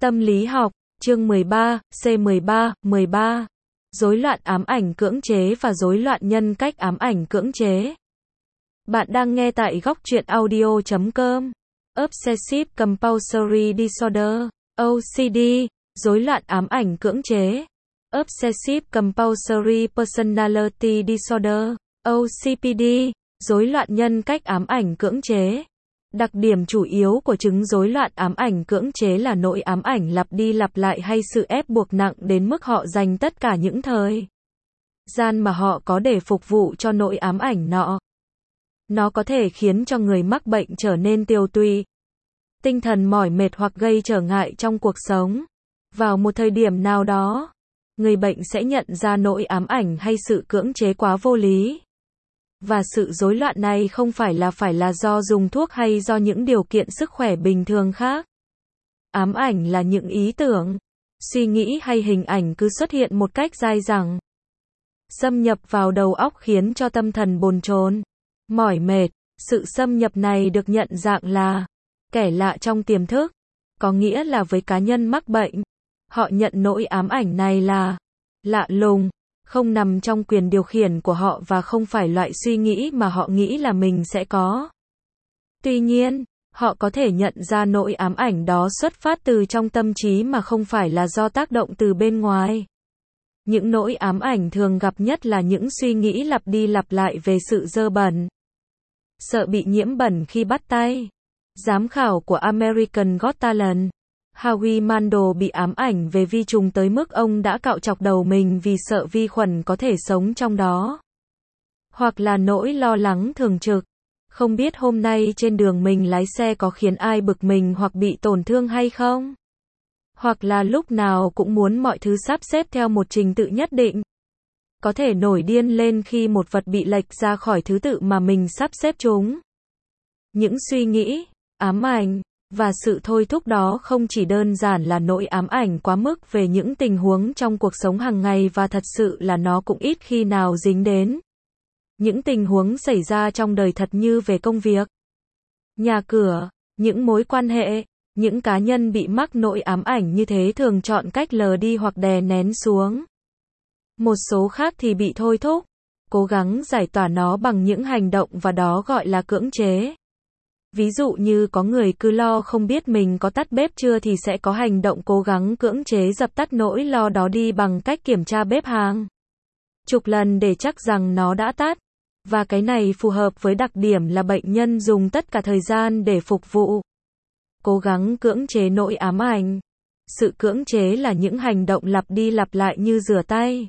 Tâm lý học, chương 13, C13, 13. Rối loạn ám ảnh cưỡng chế và rối loạn nhân cách ám ảnh cưỡng chế. Bạn đang nghe tại góc truyện audio.com. Obsessive Compulsory Disorder, OCD, rối loạn ám ảnh cưỡng chế. Obsessive Compulsory Personality Disorder, OCPD, rối loạn nhân cách ám ảnh cưỡng chế. Đặc điểm chủ yếu của chứng rối loạn ám ảnh cưỡng chế là nỗi ám ảnh lặp đi lặp lại hay sự ép buộc nặng đến mức họ dành tất cả những thời gian mà họ có để phục vụ cho nỗi ám ảnh nọ. Nó có thể khiến cho người mắc bệnh trở nên tiều tụy, tinh thần mỏi mệt hoặc gây trở ngại trong cuộc sống. Vào một thời điểm nào đó, người bệnh sẽ nhận ra nỗi ám ảnh hay sự cưỡng chế quá vô lý. Và sự rối loạn này không phải là do dùng thuốc hay do những điều kiện sức khỏe bình thường khác. Ám ảnh là những ý tưởng, suy nghĩ hay hình ảnh cứ xuất hiện một cách dai dẳng, xâm nhập vào đầu óc khiến cho tâm thần bồn chồn, mỏi mệt. Sự xâm nhập này được nhận dạng là kẻ lạ trong tiềm thức, có nghĩa là với cá nhân mắc bệnh, họ nhận nỗi ám ảnh này là lạ lùng, không nằm trong quyền điều khiển của họ và không phải loại suy nghĩ mà họ nghĩ là mình sẽ có. Tuy nhiên, họ có thể nhận ra nỗi ám ảnh đó xuất phát từ trong tâm trí mà không phải là do tác động từ bên ngoài. Những nỗi ám ảnh thường gặp nhất là những suy nghĩ lặp đi lặp lại về sự dơ bẩn, sợ bị nhiễm bẩn khi bắt tay. Giám khảo của American Got Talent, Howie Mandel bị ám ảnh về vi trùng tới mức ông đã cạo chọc đầu mình vì sợ vi khuẩn có thể sống trong đó. Hoặc là nỗi lo lắng thường trực, không biết hôm nay trên đường mình lái xe có khiến ai bực mình hoặc bị tổn thương hay không. Hoặc là lúc nào cũng muốn mọi thứ sắp xếp theo một trình tự nhất định. Có thể nổi điên lên khi một vật bị lệch ra khỏi thứ tự mà mình sắp xếp chúng. Những suy nghĩ, ám ảnh và sự thôi thúc đó không chỉ đơn giản là nỗi ám ảnh quá mức về những tình huống trong cuộc sống hàng ngày và thật sự là nó cũng ít khi nào dính đến những tình huống xảy ra trong đời thật như về công việc, nhà cửa, những mối quan hệ. Những cá nhân bị mắc nỗi ám ảnh như thế thường chọn cách lờ đi hoặc đè nén xuống. Một số khác thì bị thôi thúc, cố gắng giải tỏa nó bằng những hành động và đó gọi là cưỡng chế. Ví dụ như có người cứ lo không biết mình có tắt bếp chưa thì sẽ có hành động cố gắng cưỡng chế dập tắt nỗi lo đó đi bằng cách kiểm tra bếp hàng chục lần để chắc rằng nó đã tắt. Và cái này phù hợp với đặc điểm là bệnh nhân dùng tất cả thời gian để phục vụ. Cố gắng cưỡng chế nỗi ám ảnh. Sự cưỡng chế là những hành động lặp đi lặp lại như rửa tay,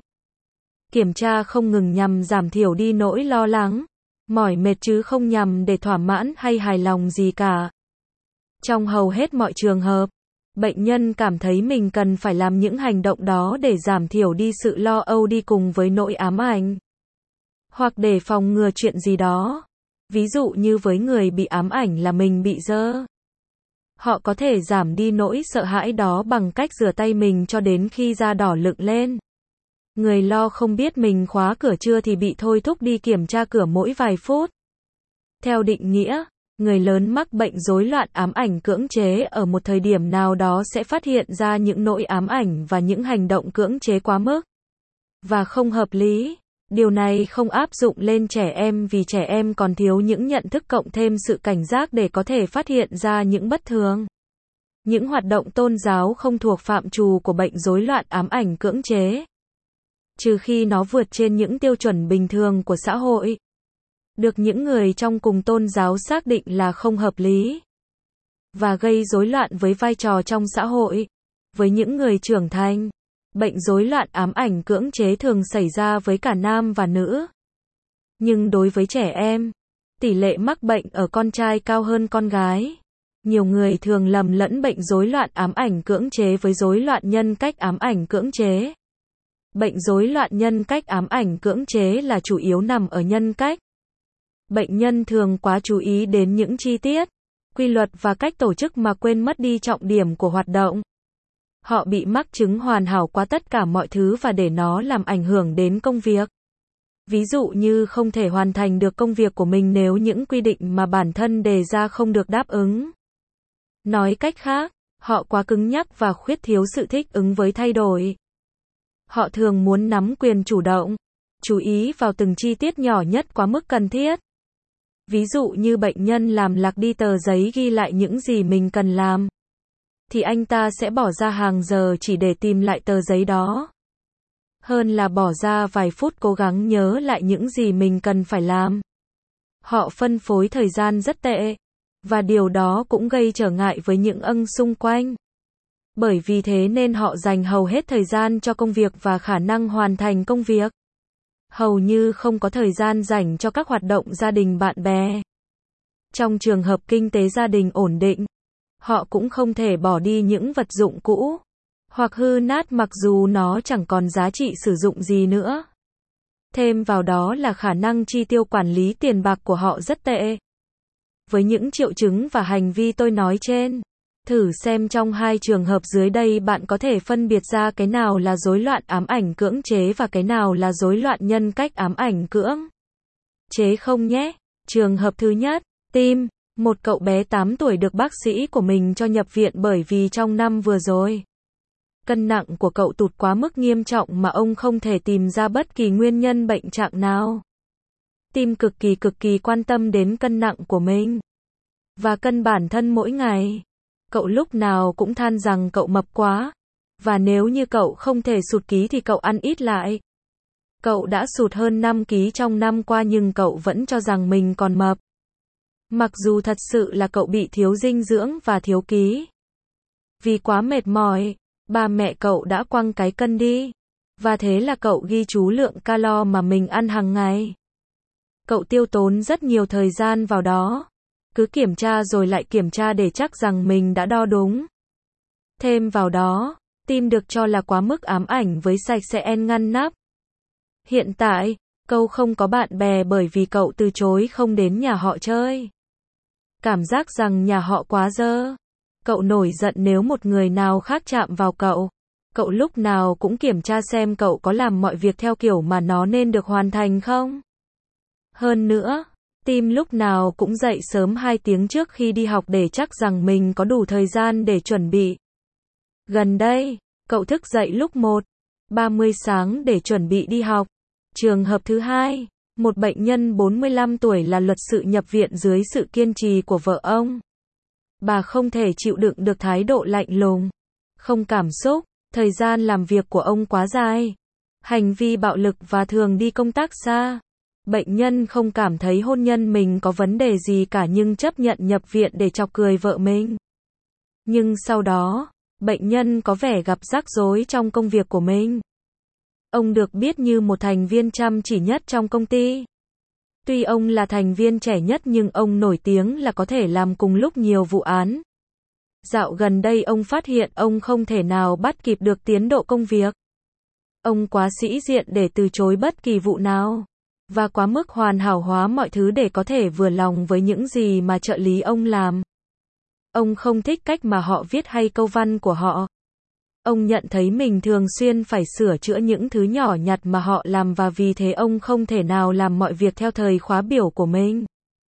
kiểm tra không ngừng nhằm giảm thiểu đi nỗi lo lắng, mỏi mệt chứ không nhằm để thỏa mãn hay hài lòng gì cả. Trong hầu hết mọi trường hợp, bệnh nhân cảm thấy mình cần phải làm những hành động đó để giảm thiểu đi sự lo âu đi cùng với nỗi ám ảnh, hoặc để phòng ngừa chuyện gì đó. Ví dụ như với người bị ám ảnh là mình bị dơ, họ có thể giảm đi nỗi sợ hãi đó bằng cách rửa tay mình cho đến khi da đỏ lựng lên. Người lo không biết mình khóa cửa chưa thì bị thôi thúc đi kiểm tra cửa mỗi vài phút. Theo định nghĩa, người lớn mắc bệnh rối loạn ám ảnh cưỡng chế ở một thời điểm nào đó sẽ phát hiện ra những nỗi ám ảnh và những hành động cưỡng chế quá mức và không hợp lý. Điều này không áp dụng lên trẻ em vì trẻ em còn thiếu những nhận thức cộng thêm sự cảnh giác để có thể phát hiện ra những bất thường. Những hoạt động tôn giáo không thuộc phạm trù của bệnh rối loạn ám ảnh cưỡng chế, trừ khi nó vượt trên những tiêu chuẩn bình thường của xã hội, được những người trong cùng tôn giáo xác định là không hợp lý và gây rối loạn với vai trò trong xã hội. Với những người trưởng thành, bệnh rối loạn ám ảnh cưỡng chế thường xảy ra với cả nam và nữ. Nhưng đối với trẻ em, tỷ lệ mắc bệnh ở con trai cao hơn con gái. Nhiều người thường lầm lẫn bệnh rối loạn ám ảnh cưỡng chế với rối loạn nhân cách ám ảnh cưỡng chế. Bệnh rối loạn nhân cách ám ảnh cưỡng chế là chủ yếu nằm ở nhân cách. Bệnh nhân thường quá chú ý đến những chi tiết, quy luật và cách tổ chức mà quên mất đi trọng điểm của hoạt động. Họ bị mắc chứng hoàn hảo quá tất cả mọi thứ và để nó làm ảnh hưởng đến công việc. Ví dụ như không thể hoàn thành được công việc của mình nếu những quy định mà bản thân đề ra không được đáp ứng. Nói cách khác, Họ quá cứng nhắc và khuyết thiếu sự thích ứng với thay đổi. Họ thường muốn nắm quyền chủ động, chú ý vào từng chi tiết nhỏ nhất quá mức cần thiết. Ví dụ như bệnh nhân làm lạc đi tờ giấy ghi lại những gì mình cần làm, thì anh ta sẽ bỏ ra hàng giờ chỉ để tìm lại tờ giấy đó, hơn là bỏ ra vài phút cố gắng nhớ lại những gì mình cần phải làm. Họ phân phối thời gian rất tệ, và điều đó cũng gây trở ngại với những xung quanh. Bởi vì thế nên họ dành hầu hết thời gian cho công việc và khả năng hoàn thành công việc. Hầu như không có thời gian dành cho các hoạt động gia đình bạn bè. Trong trường hợp kinh tế gia đình ổn định, họ cũng không thể bỏ đi những vật dụng cũ hoặc hư nát mặc dù nó chẳng còn giá trị sử dụng gì nữa. Thêm vào đó là khả năng chi tiêu quản lý tiền bạc của họ rất tệ. Với những triệu chứng và hành vi tôi nói trên, thử xem trong hai trường hợp dưới đây bạn có thể phân biệt ra cái nào là rối loạn ám ảnh cưỡng chế và cái nào là rối loạn nhân cách ám ảnh cưỡng chế không nhé. Trường hợp thứ nhất, Tim, một cậu bé 8 tuổi được bác sĩ của mình cho nhập viện bởi vì trong năm vừa rồi, cân nặng của cậu tụt quá mức nghiêm trọng mà ông không thể tìm ra bất kỳ nguyên nhân bệnh trạng nào. Tim cực kỳ quan tâm đến cân nặng của mình và cân bản thân mỗi ngày. Cậu lúc nào cũng than rằng cậu mập quá, và nếu như cậu không thể sụt ký thì cậu ăn ít lại. Cậu đã sụt hơn 5 ký trong năm qua nhưng cậu vẫn cho rằng mình còn mập. Mặc dù thật sự là cậu bị thiếu dinh dưỡng và thiếu ký. Vì quá mệt mỏi, ba mẹ cậu đã quăng cái cân đi. Và thế là cậu ghi chú lượng calo mà mình ăn hàng ngày. Cậu tiêu tốn rất nhiều thời gian vào đó. Cứ kiểm tra rồi lại kiểm tra để chắc rằng mình đã đo đúng. Thêm vào đó, Tim được cho là quá mức ám ảnh với sạch sẽ ngăn nắp. Hiện tại, cậu không có bạn bè bởi vì cậu từ chối không đến nhà họ chơi. Cảm giác rằng nhà họ quá dơ. Cậu nổi giận nếu một người nào khác chạm vào cậu. Cậu lúc nào cũng kiểm tra xem cậu có làm mọi việc theo kiểu mà nó nên được hoàn thành không. Hơn nữa, Tim lúc nào cũng dậy sớm 2 tiếng trước khi đi học để chắc rằng mình có đủ thời gian để chuẩn bị. Gần đây, cậu thức dậy lúc 1:30 sáng để chuẩn bị đi học. Trường hợp thứ hai, một bệnh nhân 45 tuổi là luật sư nhập viện dưới sự kiên trì của vợ ông. Bà không thể chịu đựng được thái độ lạnh lùng, không cảm xúc, thời gian làm việc của ông quá dài, hành vi bạo lực và thường đi công tác xa. Bệnh nhân không cảm thấy hôn nhân mình có vấn đề gì cả nhưng chấp nhận nhập viện để chọc cười vợ mình. Nhưng sau đó, bệnh nhân có vẻ gặp rắc rối trong công việc của mình. Ông được biết như một thành viên chăm chỉ nhất trong công ty. Tuy ông là thành viên trẻ nhất nhưng ông nổi tiếng là có thể làm cùng lúc nhiều vụ án. Dạo gần đây ông phát hiện ông không thể nào bắt kịp được tiến độ công việc. Ông quá sĩ diện để từ chối bất kỳ vụ nào, và quá mức hoàn hảo hóa mọi thứ để có thể vừa lòng với những gì mà trợ lý ông làm. Ông không thích cách mà họ viết hay câu văn của họ. Ông nhận thấy mình thường xuyên phải sửa chữa những thứ nhỏ nhặt mà họ làm và vì thế ông không thể nào làm mọi việc theo thời khóa biểu của mình.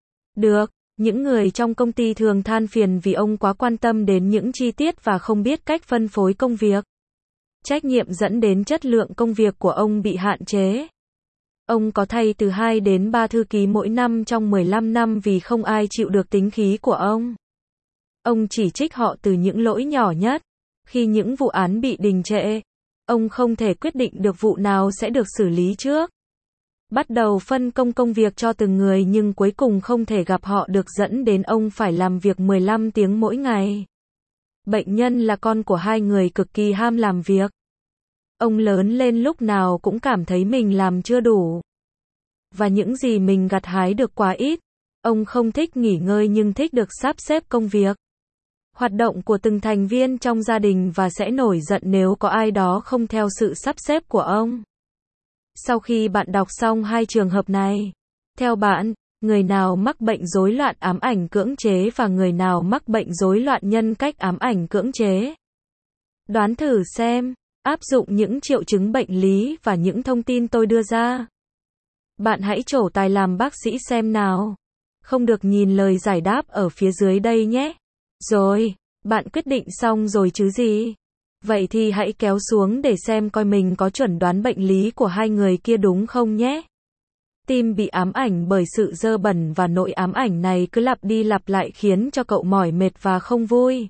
Những người trong công ty thường than phiền vì ông quá quan tâm đến những chi tiết và không biết cách phân phối công việc. Trách nhiệm dẫn đến chất lượng công việc của ông bị hạn chế. Ông có thay từ 2 đến 3 thư ký mỗi năm trong 15 năm vì không ai chịu được tính khí của ông. Ông chỉ trích họ từ những lỗi nhỏ nhất. Khi những vụ án bị đình trệ, ông không thể quyết định được vụ nào sẽ được xử lý trước. Bắt đầu phân công công việc cho từng người nhưng cuối cùng không thể gặp họ được dẫn đến ông phải làm việc 15 tiếng mỗi ngày. Bệnh nhân là con của 2 người cực kỳ ham làm việc. Ông lớn lên lúc nào cũng cảm thấy mình làm chưa đủ. Và những gì mình gặt hái được quá ít. Ông không thích nghỉ ngơi nhưng thích được sắp xếp công việc, hoạt động của từng thành viên trong gia đình và sẽ nổi giận nếu có ai đó không theo sự sắp xếp của ông. Sau khi bạn đọc xong 2 trường hợp này, theo bạn, người nào mắc bệnh rối loạn ám ảnh cưỡng chế và người nào mắc bệnh rối loạn nhân cách ám ảnh cưỡng chế? Đoán thử xem, áp dụng những triệu chứng bệnh lý và những thông tin tôi đưa ra. Bạn hãy trổ tài làm bác sĩ xem nào. Không được nhìn lời giải đáp ở phía dưới đây nhé. Rồi, Bạn quyết định xong rồi chứ gì? Vậy thì hãy kéo xuống để xem coi mình có chuẩn đoán bệnh lý của hai người kia đúng không nhé. Tim bị ám ảnh bởi sự dơ bẩn và nỗi ám ảnh này cứ lặp đi lặp lại khiến cho cậu mỏi mệt và không vui.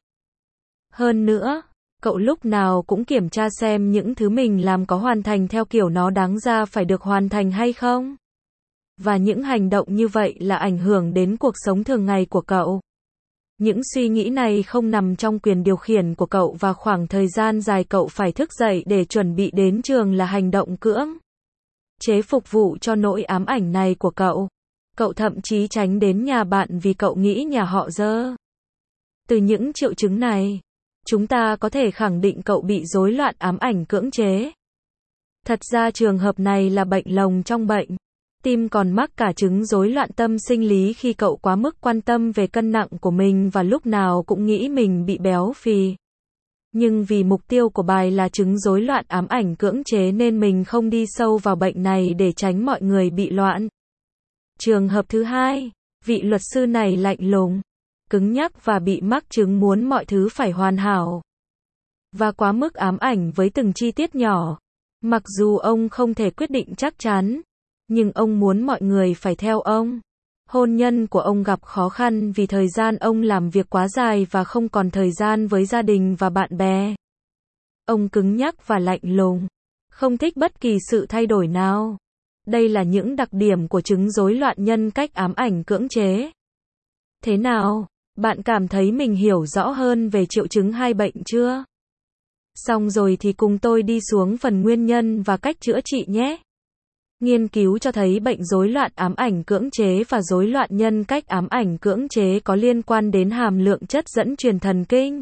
Hơn nữa, cậu lúc nào cũng kiểm tra xem những thứ mình làm có hoàn thành theo kiểu nó đáng ra phải được hoàn thành hay không. Và những hành động như vậy là ảnh hưởng đến cuộc sống thường ngày của cậu. Những suy nghĩ này không nằm trong quyền điều khiển của cậu và khoảng thời gian dài cậu phải thức dậy để chuẩn bị đến trường là hành động cưỡng chế phục vụ cho nỗi ám ảnh này của cậu. Cậu thậm chí tránh đến nhà bạn vì cậu nghĩ nhà họ dơ. Từ những triệu chứng này, chúng ta có thể khẳng định cậu bị rối loạn ám ảnh cưỡng chế. Thật ra trường hợp này là bệnh lồng trong bệnh. Tim còn mắc cả chứng rối loạn tâm sinh lý khi cậu quá mức quan tâm về cân nặng của mình và lúc nào cũng nghĩ mình bị béo phì. Nhưng vì mục tiêu của bài là chứng rối loạn ám ảnh cưỡng chế nên mình không đi sâu vào bệnh này để tránh mọi người bị loạn. Trường hợp thứ hai, vị luật sư này lạnh lùng, cứng nhắc và bị mắc chứng muốn mọi thứ phải hoàn hảo. Và quá mức ám ảnh với từng chi tiết nhỏ. Mặc dù ông không thể quyết định chắc chắn, nhưng ông muốn mọi người phải theo ông. Hôn nhân của ông gặp khó khăn vì thời gian ông làm việc quá dài và không còn thời gian với gia đình và bạn bè. Ông cứng nhắc và lạnh lùng, không thích bất kỳ sự thay đổi nào. Đây là những đặc điểm của chứng rối loạn nhân cách ám ảnh cưỡng chế. Thế nào, bạn cảm thấy mình hiểu rõ hơn về triệu chứng hai bệnh chưa? Xong rồi thì cùng tôi đi xuống phần nguyên nhân và cách chữa trị nhé. Nghiên cứu cho thấy bệnh rối loạn ám ảnh cưỡng chế và rối loạn nhân cách ám ảnh cưỡng chế có liên quan đến hàm lượng chất dẫn truyền thần kinh.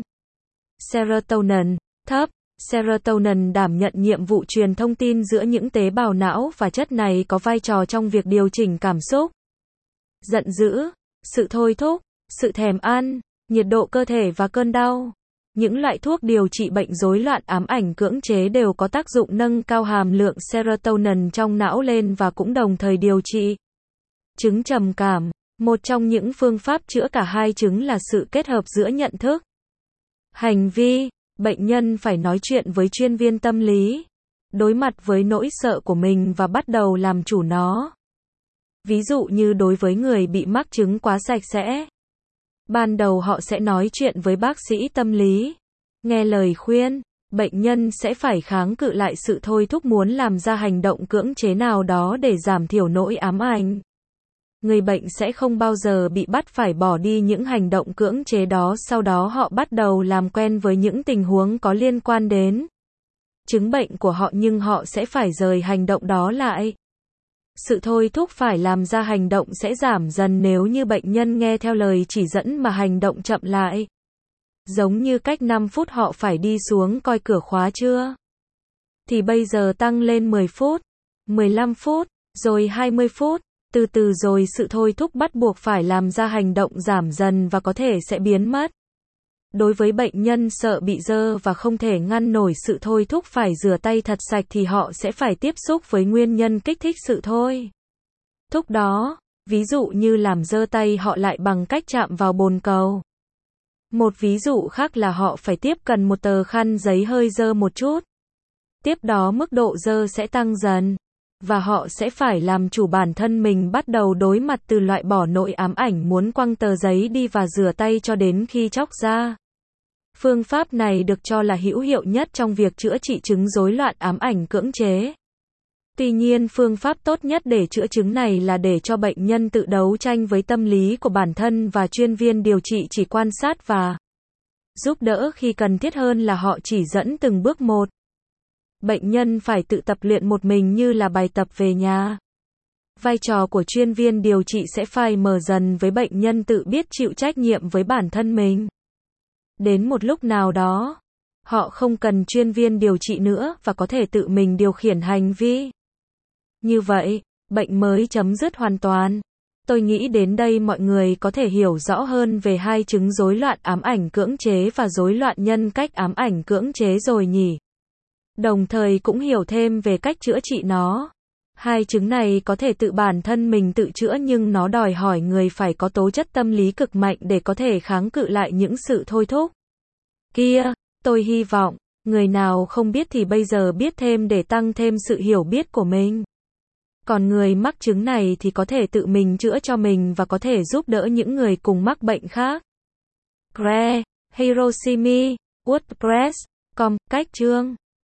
Serotonin thấp. Serotonin đảm nhận nhiệm vụ truyền thông tin giữa những tế bào não và chất này có vai trò trong việc điều chỉnh cảm xúc, giận dữ, sự thôi thúc, sự thèm ăn, nhiệt độ cơ thể và cơn đau. Những loại thuốc điều trị bệnh rối loạn ám ảnh cưỡng chế đều có tác dụng nâng cao hàm lượng serotonin trong não lên và cũng đồng thời điều trị chứng trầm cảm. Một trong những phương pháp chữa cả hai chứng là sự kết hợp giữa nhận thức, hành vi. Bệnh nhân phải nói chuyện với chuyên viên tâm lý, đối mặt với nỗi sợ của mình và bắt đầu làm chủ nó. Ví dụ như đối với người bị mắc chứng quá sạch sẽ. Ban đầu họ sẽ nói chuyện với bác sĩ tâm lý, nghe lời khuyên, bệnh nhân sẽ phải kháng cự lại sự thôi thúc muốn làm ra hành động cưỡng chế nào đó để giảm thiểu nỗi ám ảnh. Người bệnh sẽ không bao giờ bị bắt phải bỏ đi những hành động cưỡng chế đó, sau đó họ bắt đầu làm quen với những tình huống có liên quan đến chứng bệnh của họ nhưng họ sẽ phải rời hành động đó lại. Sự thôi thúc phải làm ra hành động sẽ giảm dần nếu như bệnh nhân nghe theo lời chỉ dẫn mà hành động chậm lại. Giống như cách 5 phút họ phải đi xuống coi cửa khóa chưa? Thì bây giờ tăng lên 10 phút, 15 phút, rồi 20 phút. Từ từ rồi sự thôi thúc bắt buộc phải làm ra hành động giảm dần và có thể sẽ biến mất. Đối với bệnh nhân sợ bị dơ và không thể ngăn nổi sự thôi thúc phải rửa tay thật sạch thì họ sẽ phải tiếp xúc với nguyên nhân kích thích sự thôi thúc đó, ví dụ như làm dơ tay họ lại bằng cách chạm vào bồn cầu. Một ví dụ khác là họ phải tiếp cận một tờ khăn giấy hơi dơ một chút. Tiếp đó mức độ dơ sẽ tăng dần. Và họ sẽ phải làm chủ bản thân mình, bắt đầu đối mặt từ loại bỏ nỗi ám ảnh muốn quăng tờ giấy đi và rửa tay cho đến khi chóc ra. Phương pháp này được cho là hữu hiệu nhất trong việc chữa trị chứng rối loạn ám ảnh cưỡng chế. Tuy nhiên, phương pháp tốt nhất để chữa chứng này là để cho bệnh nhân tự đấu tranh với tâm lý của bản thân và chuyên viên điều trị chỉ quan sát và giúp đỡ khi cần thiết hơn là họ chỉ dẫn từng bước một. Bệnh nhân phải tự tập luyện một mình như là bài tập về nhà. Vai trò của chuyên viên điều trị sẽ phai mờ dần với bệnh nhân tự biết chịu trách nhiệm với bản thân mình. Đến một lúc nào đó, họ không cần chuyên viên điều trị nữa và có thể tự mình điều khiển hành vi. Như vậy, bệnh mới chấm dứt hoàn toàn. Tôi nghĩ đến đây mọi người có thể hiểu rõ hơn về hai chứng rối loạn ám ảnh cưỡng chế và rối loạn nhân cách ám ảnh cưỡng chế rồi nhỉ? Đồng thời cũng hiểu thêm về cách chữa trị nó. Hai chứng này có thể tự bản thân mình tự chữa nhưng nó đòi hỏi người phải có tố chất tâm lý cực mạnh để có thể kháng cự lại những sự thôi thúc kia. Tôi hy vọng, người nào không biết thì bây giờ biết thêm để tăng thêm sự hiểu biết của mình. Còn người mắc chứng này thì có thể tự mình chữa cho mình và có thể giúp đỡ những người cùng mắc bệnh khác. Gre, Hiroshimi, WordPress.com, cách chương.